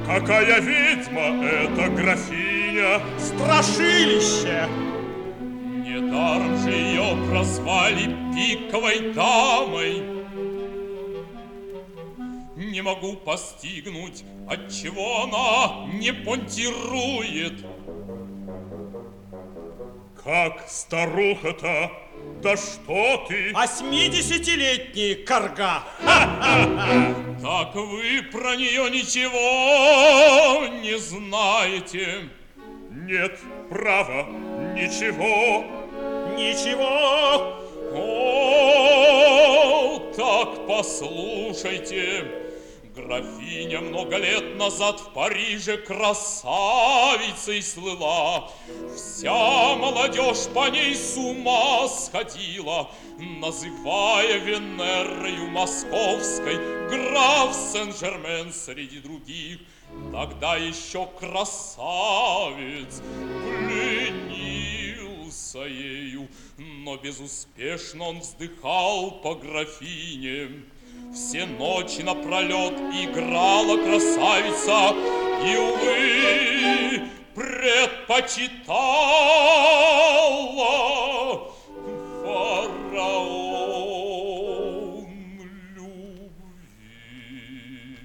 Какая ведьма эта графиня! Страшилище! Недаром же ее прозвали пиковой дамой. Не могу постигнуть, отчего она не понтирует. Как старуха-то? Да что ты? 80-летний карга. Так вы про нее ничего не знаете? Нет, право, ничего. Ничего. О, так послушайте. Графиня много лет назад в Париже красавицей слыла. Вся молодежь по ней с ума сходила, называя Венерою московской граф Сен-Жермен среди других. Тогда еще красавец пленился ею, но безуспешно он вздыхал по графине. Все ночи напролет играла красавица и, увы, предпочитала фараон любви.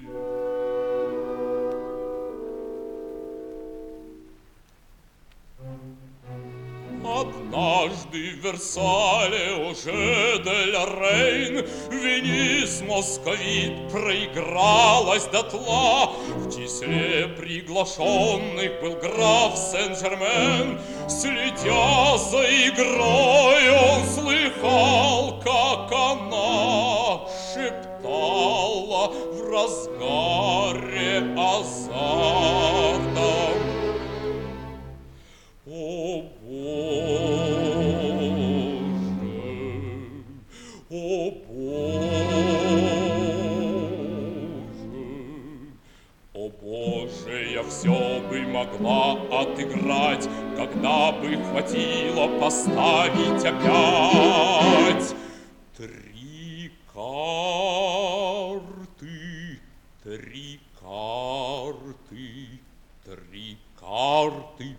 Однажды в Версале уже де-ля Рейн Венис московит проигралась дотла. В числе приглашенных был граф Сен-Жермен. Следя за игрой, он слыхал, как она шептала в разгаре азарта: о Боже, я все бы могла отыграть, когда бы хватило поставить опять. Три карты, три карты, три карты.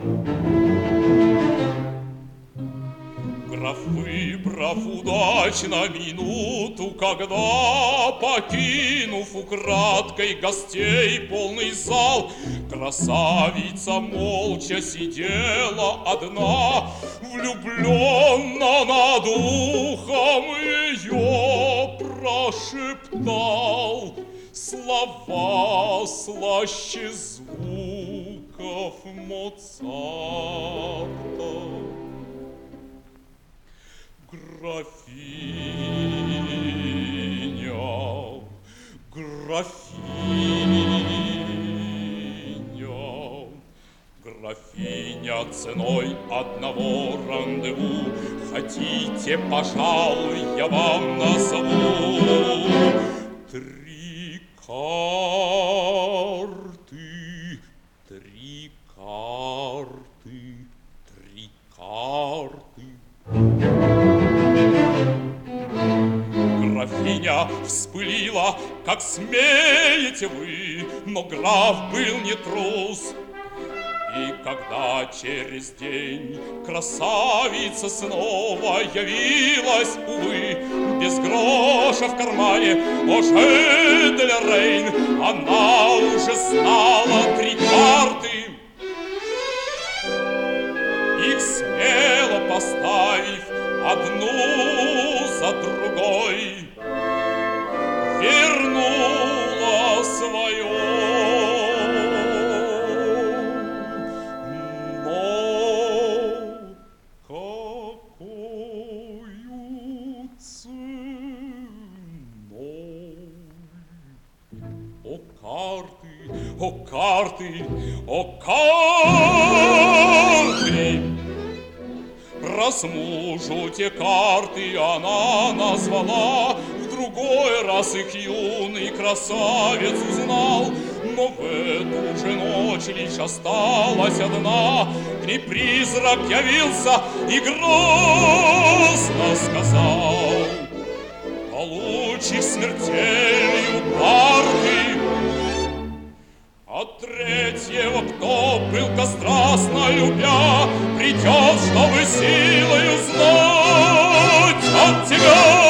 Граф, выбрав удачно минуту, когда, покинув украдкой гостей полный зал, красавица молча сидела одна, влюбленно над ухом ее прошептал слова слаще звуков Моцарта. Графиня, графиня, графиня, ценой одного рандеву хотите, пожалуй, я вам назову три карты, три карты, три карты. Графиня вспылила, как смеете вы, но граф был не трус. И когда через день красавица снова явилась, увы, без гроша в кармане, уже де-ля Рейн, она уже знала три карты. Их смело поставив одну за другой, вернула свое. Но какою ценой? О карты, о карты, о карты! Раз мужу те карты она назвала, в другой раз их юный красавец узнал. Но в эту же ночь лишь осталась одна. К ней призрак явился и грозно сказал: получишь смертельную карты. горько, страстно любя, придет, чтобы силою знать от тебя.